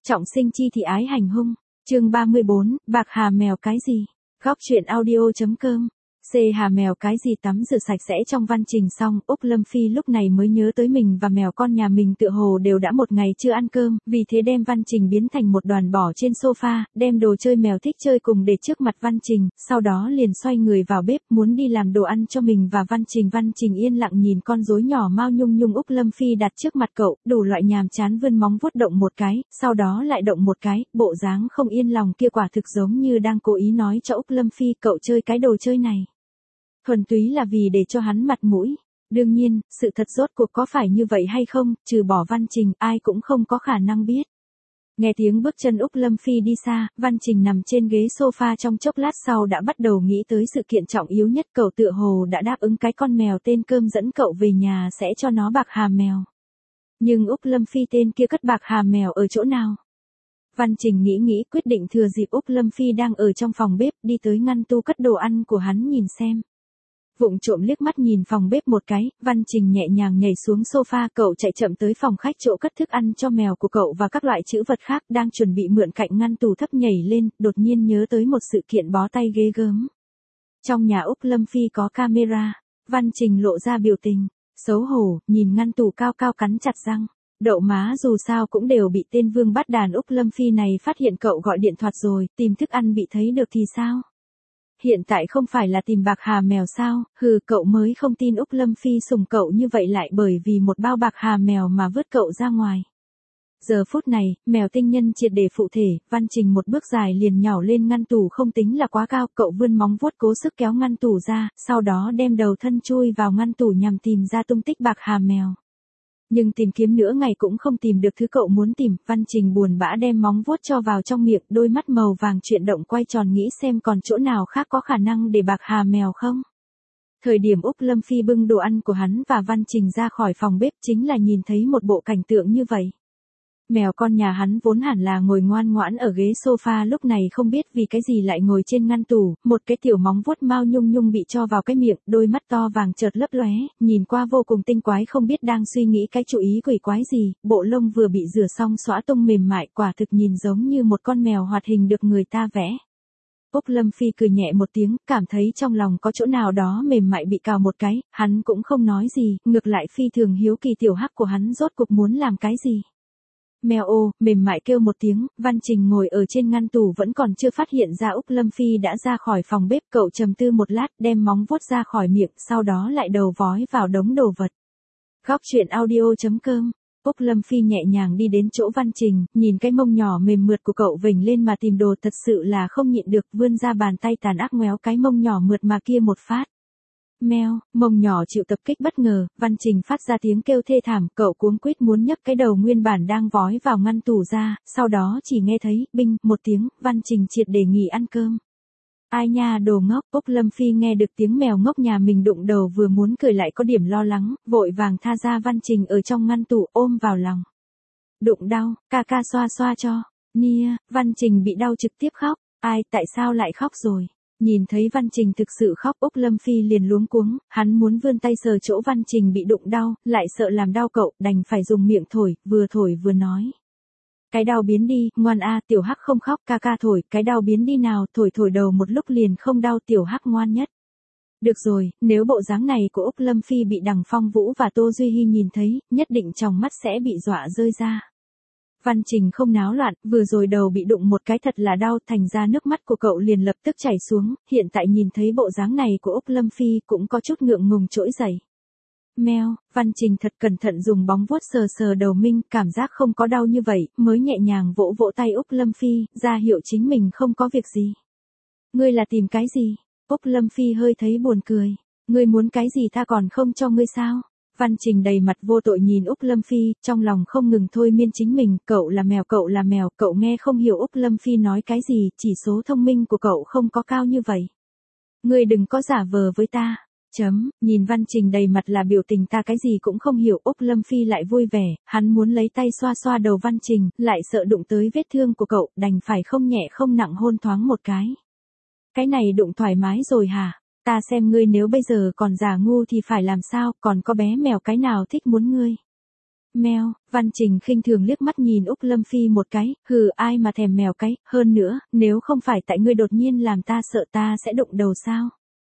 Trọng sinh chi thị ái hành hung. Chương 34, bạc hà mèo cái gì? Góc truyện audio.com. Hà mèo cái gì tắm rửa sạch sẽ trong văn trình xong, Úc Lâm Phi lúc này mới nhớ tới mình và mèo con nhà mình tựa hồ đều đã một ngày chưa ăn cơm, vì thế đem văn trình biến thành một đoàn bỏ trên sofa, đem đồ chơi mèo thích chơi cùng để trước mặt văn trình, sau đó liền xoay người vào bếp muốn đi làm đồ ăn cho mình và văn trình. Văn trình yên lặng nhìn con rối nhỏ Mao Nhung Nhung Úc Lâm Phi đặt trước mặt cậu, đủ loại nhàm chán vươn móng vuốt động một cái, sau đó lại động một cái, bộ dáng không yên lòng kia quả thực giống như đang cố ý nói cho Úc Lâm Phi cậu chơi cái đồ chơi này thuần túy là vì để cho hắn mặt mũi. Đương nhiên, sự thật rốt cuộc có phải như vậy hay không, trừ bỏ văn trình, ai cũng không có khả năng biết. Nghe tiếng bước chân Úc Lâm Phi đi xa, văn trình nằm trên ghế sofa trong chốc lát sau đã bắt đầu nghĩ tới sự kiện trọng yếu nhất, cậu tựa hồ đã đáp ứng cái con mèo tên Cơm dẫn cậu về nhà sẽ cho nó bạc hà mèo. Nhưng Úc Lâm Phi tên kia cất bạc hà mèo ở chỗ nào? Văn trình nghĩ quyết định thừa dịp Úc Lâm Phi đang ở trong phòng bếp đi tới ngăn tủ cất đồ ăn của hắn nhìn xem. Vụng trộm liếc mắt nhìn phòng bếp một cái, văn trình nhẹ nhàng nhảy xuống sofa, cậu chạy chậm tới phòng khách chỗ cất thức ăn cho mèo của cậu và các loại trữ vật khác, đang chuẩn bị mượn cạnh ngăn tủ thấp nhảy lên, đột nhiên nhớ tới một sự kiện bó tay ghê gớm. Trong nhà Úc Lâm Phi có camera, văn trình lộ ra biểu tình xấu hổ, nhìn ngăn tủ cao cao cắn chặt răng. Đậu má dù sao cũng đều bị tên vương bắt đàn Úc Lâm Phi này phát hiện, cậu gọi điện thoại rồi, tìm thức ăn bị thấy được thì sao? Hiện tại không phải là tìm bạc hà mèo sao, cậu mới không tin Úc Lâm Phi sủng cậu như vậy lại bởi vì một bao bạc hà mèo mà vứt cậu ra ngoài. Giờ phút này, mèo tinh nhân triệt để phụ thể, văn trình một bước dài liền nhảy lên ngăn tủ không tính là quá cao, cậu vươn móng vuốt cố sức kéo ngăn tủ ra, sau đó đem đầu thân chui vào ngăn tủ nhằm tìm ra tung tích bạc hà mèo. Nhưng tìm kiếm nửa ngày cũng không tìm được thứ cậu muốn tìm, văn trình buồn bã đem móng vuốt cho vào trong miệng, đôi mắt màu vàng chuyển động quay tròn nghĩ xem còn chỗ nào khác có khả năng để bạc hà mèo không. Thời điểm Úc Lâm Phi bưng đồ ăn của hắn và văn trình ra khỏi phòng bếp chính là nhìn thấy một bộ cảnh tượng như vậy. Mèo con nhà hắn vốn hẳn là ngồi ngoan ngoãn ở ghế sofa, lúc này không biết vì cái gì lại ngồi trên ngăn tủ, một cái tiểu móng vuốt Mao Nhung Nhung bị cho vào cái miệng, đôi mắt to vàng chợt lấp lóe, nhìn qua vô cùng tinh quái, không biết đang suy nghĩ cái chủ ý quỷ quái gì, bộ lông vừa bị rửa xong xõa tung mềm mại, quả thực nhìn giống như một con mèo hoạt hình được người ta vẽ. Úc Lâm Phi cười nhẹ một tiếng, cảm thấy trong lòng có chỗ nào đó mềm mại bị cào một cái, hắn cũng không nói gì, ngược lại phi thường hiếu kỳ tiểu hắc của hắn rốt cuộc muốn làm cái gì. Mèo ô, mềm mại kêu một tiếng, văn trình ngồi ở trên ngăn tủ vẫn còn chưa phát hiện ra Úc Lâm Phi đã ra khỏi phòng bếp, cậu trầm tư một lát, đem móng vuốt ra khỏi miệng, sau đó lại đầu vói vào đống đồ vật. Góc truyện audio.com. Úc Lâm Phi nhẹ nhàng đi đến chỗ văn trình, nhìn cái mông nhỏ mềm mượt của cậu vểnh lên mà tìm đồ, thật sự là không nhịn được, vươn ra bàn tay tàn ác ngoéo cái mông nhỏ mượt mà kia một phát. Meo, mông nhỏ chịu tập kích bất ngờ, văn trình phát ra tiếng kêu thê thảm, cậu cuống quýt muốn nhấc cái đầu nguyên bản đang vói vào ngăn tủ ra, sau đó chỉ nghe thấy, binh, một tiếng, văn trình triệt để nghỉ ăn cơm. Ai nha đồ ngốc, Úc Lâm Phi nghe được tiếng mèo ngốc nhà mình đụng đầu vừa muốn cười lại có điểm lo lắng, vội vàng tha ra văn trình ở trong ngăn tủ ôm vào lòng. Đụng đau, ca ca xoa xoa cho, nia, văn trình bị đau trực tiếp khóc, ai, tại sao lại khóc rồi? Nhìn thấy văn trình thực sự khóc, Úc Lâm Phi liền luống cuống, hắn muốn vươn tay sờ chỗ văn trình bị đụng đau, lại sợ làm đau cậu, đành phải dùng miệng thổi vừa nói. Cái đau biến đi, ngoan a, tiểu hắc không khóc, ca ca thổi, cái đau biến đi nào, thổi đầu một lúc liền không đau, tiểu hắc ngoan nhất. Được rồi, nếu bộ dáng này của Úc Lâm Phi bị Đằng Phong Vũ và Tô Duy Hi nhìn thấy, nhất định trong mắt sẽ bị dọa rơi ra. Văn trình không náo loạn, vừa rồi đầu bị đụng một cái thật là đau, thành ra nước mắt của cậu liền lập tức chảy xuống, hiện tại nhìn thấy bộ dáng này của Úc Lâm Phi cũng có chút ngượng ngùng trỗi dậy. Meo, văn trình thật cẩn thận dùng bóng vuốt sờ đầu mình, cảm giác không có đau như vậy, mới nhẹ nhàng vỗ tay Úc Lâm Phi, ra hiệu chính mình không có việc gì. Ngươi là tìm cái gì? Úc Lâm Phi hơi thấy buồn cười. Ngươi muốn cái gì ta còn không cho ngươi sao? Văn trình đầy mặt vô tội nhìn Úc Lâm Phi, trong lòng không ngừng thôi miên chính mình, cậu là mèo, cậu nghe không hiểu Úc Lâm Phi nói cái gì, chỉ số thông minh của cậu không có cao như vậy. Ngươi đừng có giả vờ với ta. Nhìn văn trình đầy mặt là biểu tình ta cái gì cũng không hiểu, Úc Lâm Phi lại vui vẻ, hắn muốn lấy tay xoa đầu văn trình, lại sợ đụng tới vết thương của cậu, đành phải không nhẹ không nặng hôn thoáng một cái. Cái này đụng thoải mái rồi hả? Ta xem ngươi nếu bây giờ còn giả ngu thì phải làm sao, còn có bé mèo cái nào thích muốn ngươi. Mèo, Văn Trình khinh thường liếc mắt nhìn Úc Lâm Phi một cái, hừ ai mà thèm mèo cái, hơn nữa, nếu không phải tại ngươi đột nhiên làm ta sợ ta sẽ đụng đầu sao.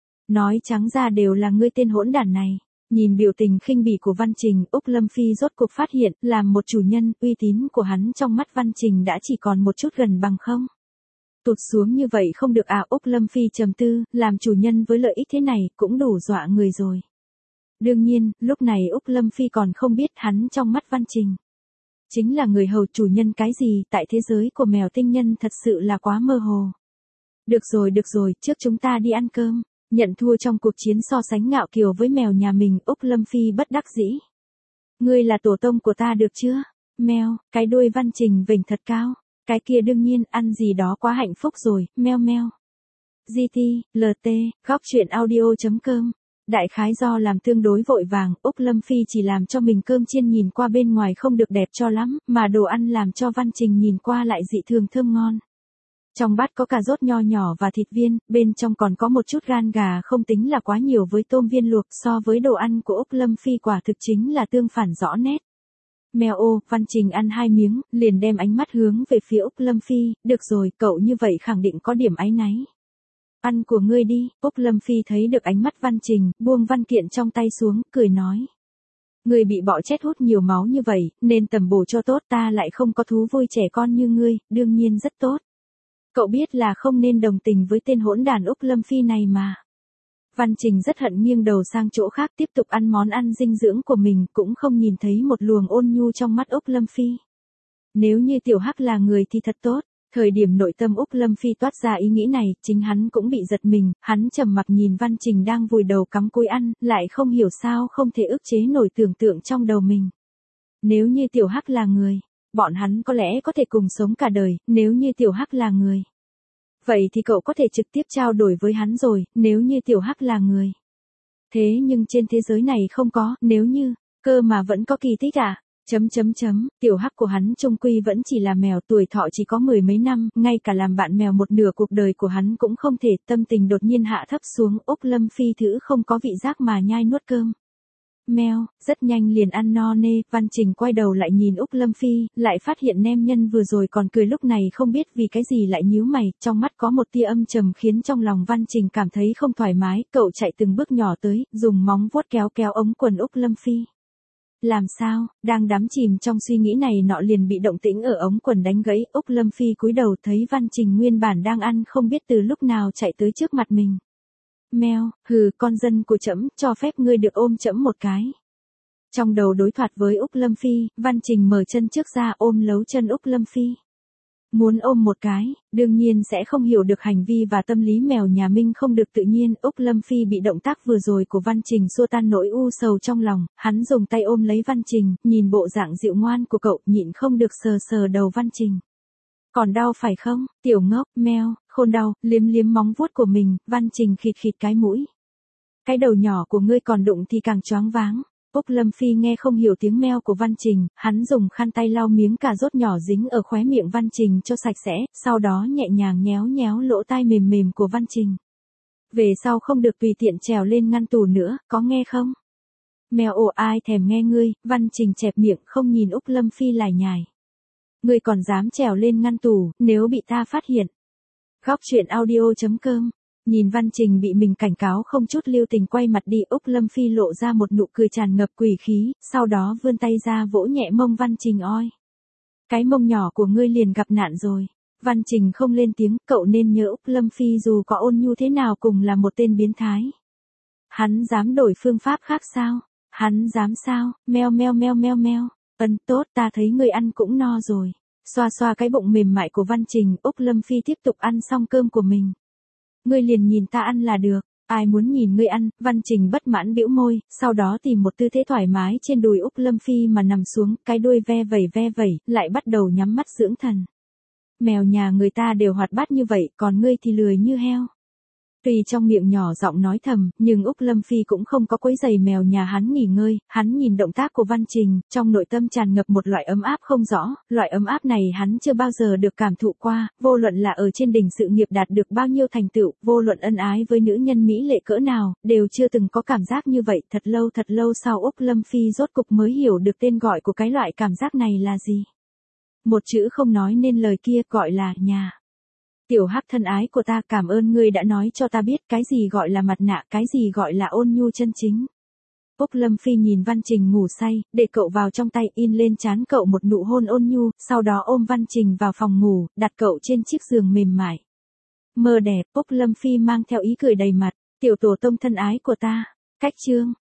Nói trắng ra đều là ngươi tên hỗn đản này. Nhìn biểu tình khinh bỉ của Văn Trình, Úc Lâm Phi rốt cuộc phát hiện, làm một chủ nhân, uy tín của hắn trong mắt Văn Trình đã chỉ còn một chút gần bằng không. Tụt xuống như vậy không được à. Úc Lâm Phi trầm tư, làm chủ nhân với lợi ích thế này, cũng đủ dọa người rồi. Đương nhiên, lúc này Úc Lâm Phi còn không biết hắn trong mắt Văn Trình chính là người hầu chủ nhân cái gì, tại thế giới của mèo tinh nhân thật sự là quá mơ hồ. Được rồi, trước chúng ta đi ăn cơm. Nhận thua trong cuộc chiến so sánh ngạo kiều với mèo nhà mình, Úc Lâm Phi bất đắc dĩ. Ngươi là tổ tông của ta được chưa? Mèo, cái đuôi Văn Trình vểnh thật cao. Cái kia đương nhiên, ăn gì đó quá hạnh phúc rồi, meo meo. GT, LT, góc chuyện audio.com. Đại khái do làm tương đối vội vàng, Úc Lâm Phi chỉ làm cho mình cơm chiên nhìn qua bên ngoài không được đẹp cho lắm, mà đồ ăn làm cho Văn Trình nhìn qua lại dị thường thơm ngon. Trong bát có cà rốt nho nhỏ và thịt viên, bên trong còn có một chút gan gà không tính là quá nhiều với tôm viên luộc, so với đồ ăn của Úc Lâm Phi quả thực chính là tương phản rõ nét. Mèo ô, Văn Trình ăn 2 miếng, liền đem ánh mắt hướng về phía Úc Lâm Phi, được rồi, cậu như vậy khẳng định có điểm áy náy. Ăn của ngươi đi. Úc Lâm Phi thấy được ánh mắt Văn Trình, buông văn kiện trong tay xuống, cười nói. Ngươi bị bọ chết hút nhiều máu như vậy, nên tầm bổ cho tốt, ta lại không có thú vui trẻ con như ngươi, đương nhiên rất tốt. Cậu biết là không nên đồng tình với tên hỗn đàn Úc Lâm Phi này mà. Văn Trình rất hận nghiêng đầu sang chỗ khác tiếp tục ăn món ăn dinh dưỡng của mình, cũng không nhìn thấy một luồng ôn nhu trong mắt Úc Lâm Phi. Nếu như Tiểu Hắc là người thì thật tốt. Thời điểm nội tâm Úc Lâm Phi toát ra ý nghĩ này, chính hắn cũng bị giật mình, hắn trầm mặc nhìn Văn Trình đang vùi đầu cắm cúi ăn, lại không hiểu sao không thể ức chế nổi tưởng tượng trong đầu mình. Nếu như Tiểu Hắc là người, bọn hắn có lẽ có thể cùng sống cả đời, nếu như Tiểu Hắc là người. Vậy thì cậu có thể trực tiếp trao đổi với hắn rồi, nếu như Tiểu Hắc là người. Thế nhưng trên thế giới này không có, nếu như, cơ mà vẫn có kỳ tích à? Tiểu Hắc của hắn chung quy vẫn chỉ là mèo, tuổi thọ chỉ có 10 mấy năm, ngay cả làm bạn mèo một nửa cuộc đời của hắn cũng không thể. Tâm tình đột nhiên hạ thấp xuống, Úc Lâm Phi thử không có vị giác mà nhai nuốt cơm. Mèo, rất nhanh liền ăn no nê. Văn Trình quay đầu lại nhìn Úc Lâm Phi, lại phát hiện nem nhân vừa rồi còn cười lúc này không biết vì cái gì lại nhíu mày, trong mắt có một tia âm trầm khiến trong lòng Văn Trình cảm thấy không thoải mái, cậu chạy từng bước nhỏ tới, dùng móng vuốt kéo kéo ống quần Úc Lâm Phi. Làm sao, đang đắm chìm trong suy nghĩ này nọ liền bị động tĩnh ở ống quần đánh gãy, Úc Lâm Phi cúi đầu thấy Văn Trình nguyên bản đang ăn không biết từ lúc nào chạy tới trước mặt mình. Mèo, hừ, con dân của trẫm, cho phép ngươi được ôm trẫm một cái. Trong đầu đối thoại với Úc Lâm Phi, Văn Trình mở chân trước ra ôm lấu chân Úc Lâm Phi. Muốn ôm một cái, đương nhiên sẽ không hiểu được hành vi và tâm lý mèo nhà Minh không được tự nhiên. Úc Lâm Phi bị động tác vừa rồi của Văn Trình xua tan nỗi u sầu trong lòng, hắn dùng tay ôm lấy Văn Trình, nhìn bộ dạng dịu ngoan của cậu, nhịn không được sờ sờ đầu Văn Trình. Còn đau phải không, tiểu ngốc, mèo, khôn đau, liếm liếm móng vuốt của mình, Văn Trình khịt khịt cái mũi. Cái đầu nhỏ của ngươi còn đụng thì càng choáng váng. Úc Lâm Phi nghe không hiểu tiếng meo của Văn Trình, hắn dùng khăn tay lau miếng cà rốt nhỏ dính ở khóe miệng Văn Trình cho sạch sẽ, sau đó nhẹ nhàng nhéo nhéo lỗ tai mềm mềm của Văn Trình. Về sau không được tùy tiện trèo lên ngăn tủ nữa, có nghe không? Mèo ồ, ai thèm nghe ngươi. Văn Trình chẹp miệng không nhìn Úc Lâm Phi lải nhải. Ngươi còn dám trèo lên ngăn tủ, nếu bị ta phát hiện. Góc chuyện audio.com. Nhìn Văn Trình bị mình cảnh cáo không chút lưu tình quay mặt đi, Úc Lâm Phi lộ ra một nụ cười tràn ngập quỷ khí, sau đó vươn tay ra vỗ nhẹ mông Văn Trình oi. Cái mông nhỏ của ngươi liền gặp nạn rồi. Văn Trình không lên tiếng, cậu nên nhớ Úc Lâm Phi dù có ôn nhu thế nào cùng là một tên biến thái. Hắn dám đổi phương pháp khác sao? Hắn dám sao? Meo meo meo meo meo. Tốt, ta thấy ngươi ăn cũng no rồi. Xoa xoa cái bụng mềm mại của Văn Trình, Úc Lâm Phi tiếp tục ăn xong cơm của mình. Ngươi liền nhìn ta ăn là được, ai muốn nhìn ngươi ăn. Văn Trình bất mãn bĩu môi, sau đó tìm một tư thế thoải mái trên đùi Úc Lâm Phi mà nằm xuống, cái đuôi ve vẩy, lại bắt đầu nhắm mắt dưỡng thần. Mèo nhà người ta đều hoạt bát như vậy, còn ngươi thì lười như heo. Tuy trong miệng nhỏ giọng nói thầm, nhưng Úc Lâm Phi cũng không có quấy giày mèo nhà hắn nghỉ ngơi, hắn nhìn động tác của Văn Trình, trong nội tâm tràn ngập một loại ấm áp không rõ, loại ấm áp này hắn chưa bao giờ được cảm thụ qua, vô luận là ở trên đỉnh sự nghiệp đạt được bao nhiêu thành tựu, vô luận ân ái với nữ nhân mỹ lệ cỡ nào, đều chưa từng có cảm giác như vậy, thật lâu sau Úc Lâm Phi rốt cục mới hiểu được tên gọi của cái loại cảm giác này là gì. Một chữ không nói nên lời kia gọi là nhà. Tiểu Hắc thân ái của ta, cảm ơn ngươi đã nói cho ta biết cái gì gọi là mặt nạ, cái gì gọi là ôn nhu chân chính. Úc Lâm Phi nhìn Văn Trình ngủ say, để cậu vào trong tay, in lên trán cậu một nụ hôn ôn nhu, sau đó ôm Văn Trình vào phòng ngủ, đặt cậu trên chiếc giường mềm mại. Mơ đẹp, Úc Lâm Phi mang theo ý cười đầy mặt, tiểu tổ tông thân ái của ta. Cách chương